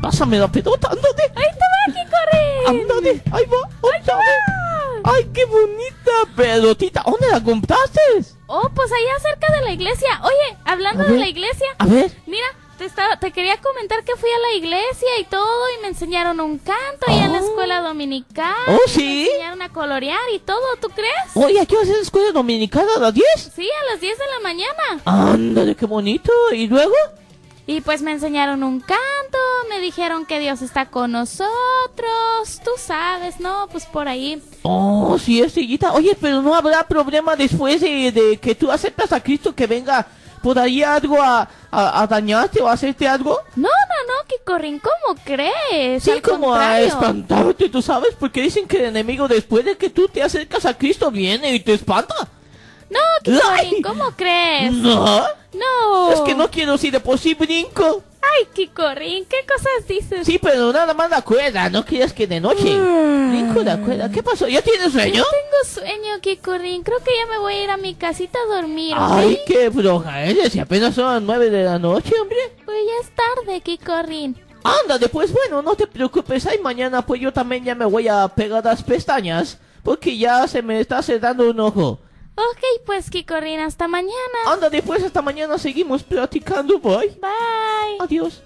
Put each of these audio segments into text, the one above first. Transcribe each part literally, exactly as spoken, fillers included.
pásame la pelota, ándale. Ahí te va, Kikorín. Ándale, ahí va, Ahí te ándale. va. Ay, qué bonita pelotita. ¿Dónde la compraste? Oh, pues allá cerca de la iglesia. Oye, hablando A de ver. la iglesia, A ver. mira, te estaba, te quería comentar que fui a la iglesia y todo, y me enseñaron un canto y en la Oh. escuela dominical. Oh, y ¿sí? Me enseñaron a colorear y todo, ¿tú crees? Oye, ¿a qué hora es la escuela dominical a las diez? Sí, a las diez de la mañana. Ándale, qué bonito. ¿Y luego? Y pues me enseñaron un canto, me dijeron que Dios está con nosotros, tú sabes, ¿no? Pues por ahí. Oh, sí, es hijita. Oye, pero no habrá problema después de, de que tú aceptas a Cristo que venga por ahí algo a, a, a dañarte o a hacerte algo. No, no, no, Kikorín, ¿cómo crees? Sí, Al como a contrario. espantarte, tú sabes, porque dicen que el enemigo después de que tú te acercas a Cristo viene y te espanta. No, Ay. Kikorín, ¿cómo crees? No, No. es que no quiero, si de por sí brinco. Ay, Kikorín, ¿qué cosas dices? Sí, pero nada más la cuerda, no quieras que de noche. Brinco la cuerda. ¿Qué pasó? ¿Ya tienes sueño? Yo tengo sueño, Kikorín. Creo que ya me voy a ir a mi casita a dormir, ¿ok? Ay, qué floja eres, si apenas son las nueve de la noche, hombre. Pues ya es tarde, Kikorín. Ándale, pues bueno, no te preocupes. Ay, mañana pues yo también ya me voy a pegar las pestañas, porque ya se me está cerrando un ojo. Ok, pues, Kikorín, hasta mañana. Ándale, pues hasta mañana seguimos platicando, bye. Bye. Adiós.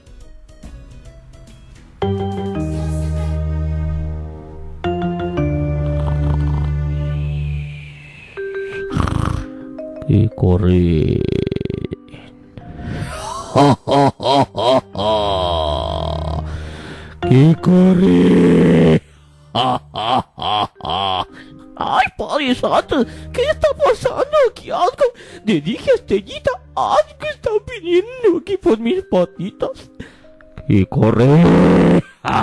Y corre. ¡Que corre! ¡Ay, Padre Santo! ¿Qué está pasando aquí? Algo. Le dije a Estellita, algo está viniendo aquí por mis patitas. ¡Que corre!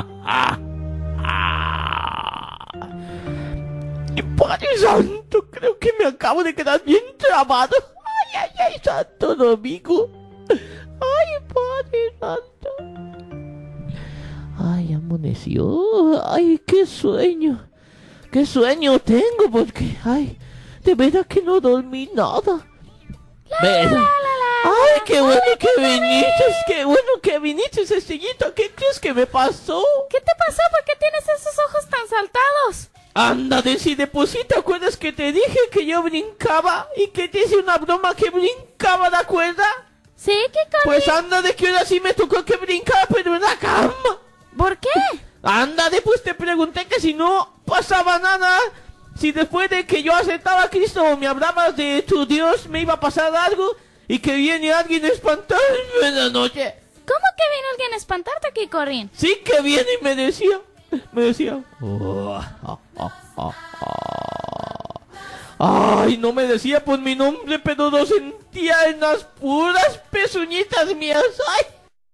¡Y Padre Santo! Creo que me acabo de quedar bien trabado. ¡Ay, ay, ay, Santo Domingo! ¡Ay, Padre Santo! ¡Ay, amaneció! ¡Ay, qué sueño! ¡Qué sueño tengo! Porque, ay, de verdad que no dormí nada. ¿Verdad? ¡Ay, qué bueno que viniste! ¡Qué bueno que viniste, Estellita! ¿Qué crees que me pasó? ¿Qué te pasó? ¿Por qué tienes esos ojos tan saltados? Ándale, si de por sí te acuerdas que te dije que yo brincaba y que te hice una broma que brincaba la cuerda. Sí, Kikorín. Pues ándale, que ahora sí me tocó que brincaba, pero en la cama. ¿Por qué? Ándale, pues te pregunté que si no pasaba nada, si después de que yo aceptaba a Cristo o me hablabas de tu Dios me iba a pasar algo y que viene alguien a espantarme en la noche. ¿Cómo que vino alguien a espantarte, Kikorín? Sí que viene y me decía, me decía, "Oh, ah, ah, ah, ah". Ay, no me decía por mi nombre, pero lo sentía en las puras pezuñitas mías. Ay.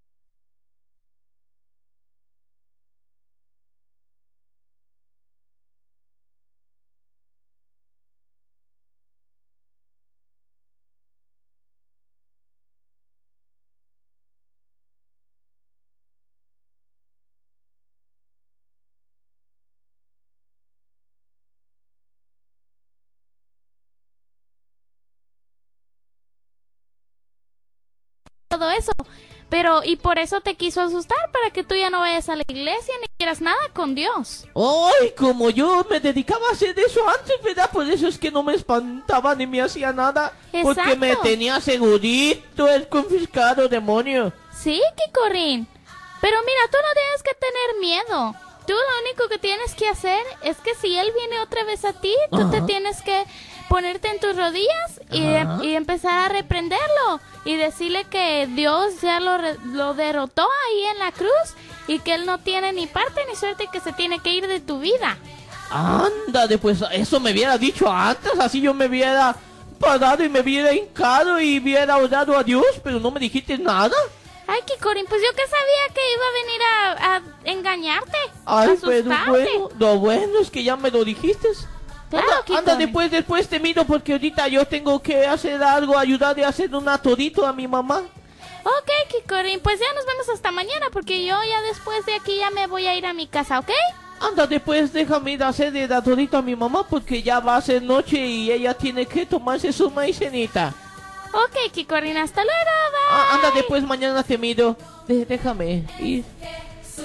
Todo eso. Pero, y por eso te quiso asustar, para que tú ya no vayas a la iglesia ni quieras nada con Dios. Ay, como yo me dedicaba a hacer eso antes, ¿verdad? Por eso es que no me espantaba ni me hacía nada. Porque Exacto. me tenía segurito el confiscado demonio. Sí, Kikorín. Pero mira, tú no tienes que tener miedo. Tú lo único que tienes que hacer es que si él viene otra vez a ti, tú te Ajá. tienes que ponerte en tus rodillas y, Ajá. y empezar a reprenderlo y decirle que Dios ya lo, re- lo derrotó ahí en la cruz y que él no tiene ni parte ni suerte y que se tiene que ir de tu vida. Ándale, pues eso me hubiera dicho antes, así yo me hubiera parado y me hubiera hincado y hubiera orado a Dios, pero no me dijiste nada. Ay, Kikorín, pues yo que sabía que iba a venir a, a engañarte, a Ay, pero asustarte. bueno, lo bueno es que ya me lo dijiste. Claro, Anda, Kikorín. anda, después, después te miro porque ahorita yo tengo que hacer algo, ayudarle a hacer un atodito a mi mamá. Ok, Kikorín, pues ya nos vemos hasta mañana porque yo ya después de aquí ya me voy a ir a mi casa, ¿ok? Anda, después déjame ir a hacer el atodito a mi mamá porque ya va a ser noche y ella tiene que tomarse su maicenita. Ok, Kikorín, hasta luego, bye. Ah, anda, después mañana te miro. De- déjame ir.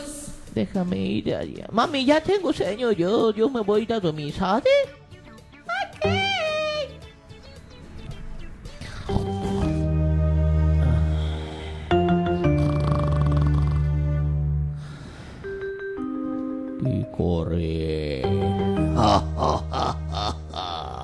déjame ir allá. Mami, ya tengo sueño, yo, yo me voy a ir a dormir, ¿sabes? Ok. Y corre. Ja, ja, ja, ja, ja.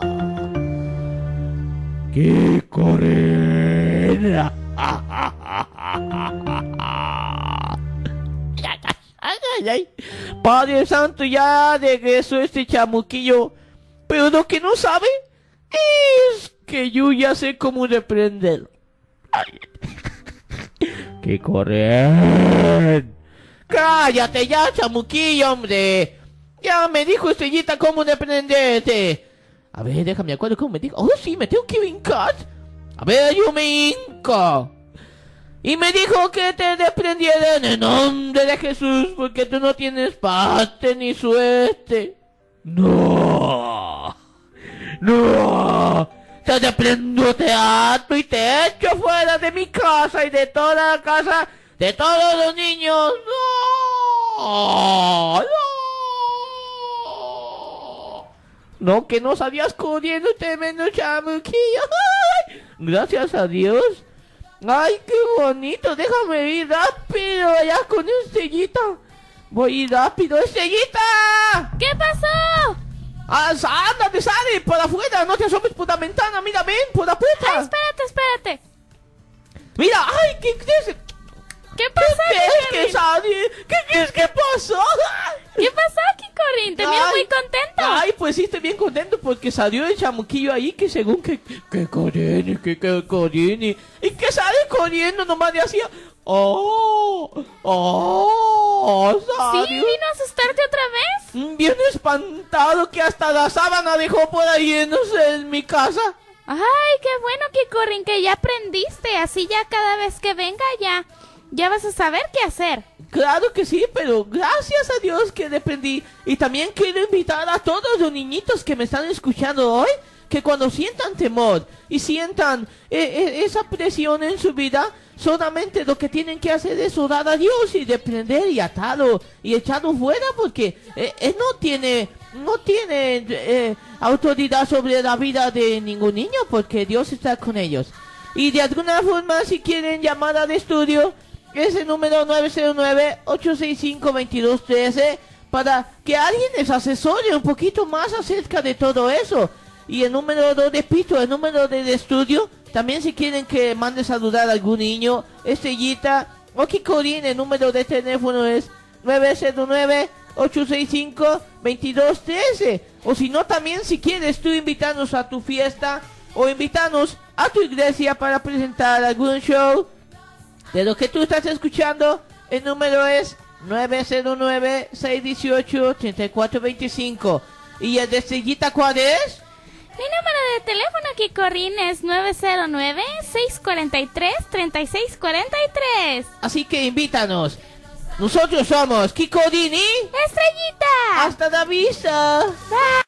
¡Qué corre! Ja, ja, ja, ja, ja, ja. Ay, ay. Padre Santo, ya regresó este chamuquillo. Pero lo que no sabe es que yo ya sé cómo reprenderlo. Ay. ¡Qué corre! ¡Cállate ya, chamuquillo, hombre! Ya me dijo Estrellita cómo reprenderte. A ver, déjame acuerdo cómo me dijo. Oh, sí, me tengo que hincar. A ver, yo me hinco. Y me dijo que te reprendiera en el nombre de Jesús, porque tú no tienes parte ni suerte. No. No. Te reprendo, te ato y te echo fuera de mi casa y de toda la casa de todos los niños. No. No. No, que no sabías corriendo, tremendo chamuquillo. ¡Ay! Gracias a Dios. Ay, qué bonito. Déjame ir rápido allá con Estrellita. Voy a ir rápido, Estrellita. ¿Qué pasó? Ah, ándate, sale por afuera. No te asomes por la ventana. Mira, ven por la puerta. Ay, espérate, espérate. Mira, ay, ¿qué crees? ¿Qué pasó? ¿Qué crees que sale? ¿Qué crees que pasó? ¿Qué pasó, Kikorín? Te miro Ay, muy contento. Ay, pues sí, estoy bien contento porque salió el chamuquillo ahí que según que... Que corriendo, que, que corriendo. Y que sale corriendo, nomás le hacía... ¡Oh! ¡Oh! ¿Sí? ¿Vino a asustarte otra vez? Bien espantado que hasta la sábana dejó por ahí en, no sé, en mi casa. Ay, qué bueno, Kikorín, que ya aprendiste. Así ya cada vez que venga ya... Ya vas a saber qué hacer. Claro que sí, pero gracias a Dios que aprendí. Y también quiero invitar a todos los niñitos que me están escuchando hoy, que cuando sientan temor y sientan eh, eh, esa presión en su vida, solamente lo que tienen que hacer es orar a Dios y reprender y atarlo y echarlo fuera, porque eh, él no tiene, no tiene eh, autoridad sobre la vida de ningún niño, porque Dios está con ellos. Y de alguna forma, si quieren llamar al estudio, es el número nueve cero nueve, ocho seis cinco, dos dos uno tres para que alguien les asesore un poquito más acerca de todo eso. Y el número dos, repito, el número del estudio, también si quieren que mande saludar a algún niño, Estrellita o Kikorín, el número de teléfono es nueve cero nueve, ocho seis cinco, dos dos uno tres. O si no, también si quieres tú invitarnos a tu fiesta o invitarnos a tu iglesia para presentar algún show de lo que tú estás escuchando, el número es nueve cero nueve, seis uno ocho, tres cuatro dos cinco. ¿Y el de Estrellita cuál es? Mi número de teléfono, Kikorín, es nueve cero nueve, seis cuatro tres, tres seis cuatro tres. Así que invítanos. Nosotros somos Kikorín y Estrellita. hasta la vista. Bye.